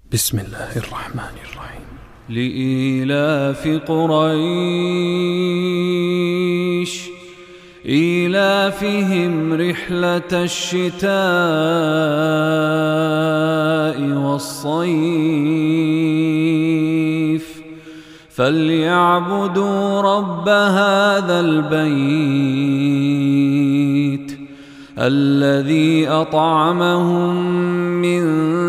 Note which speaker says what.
Speaker 1: بسم الله الرحمن الرحيم.
Speaker 2: لإيلاف قريش إيلافهم رحلة الشتاء والصيف فليعبدوا رب هذا البيت الذي أطعمهم من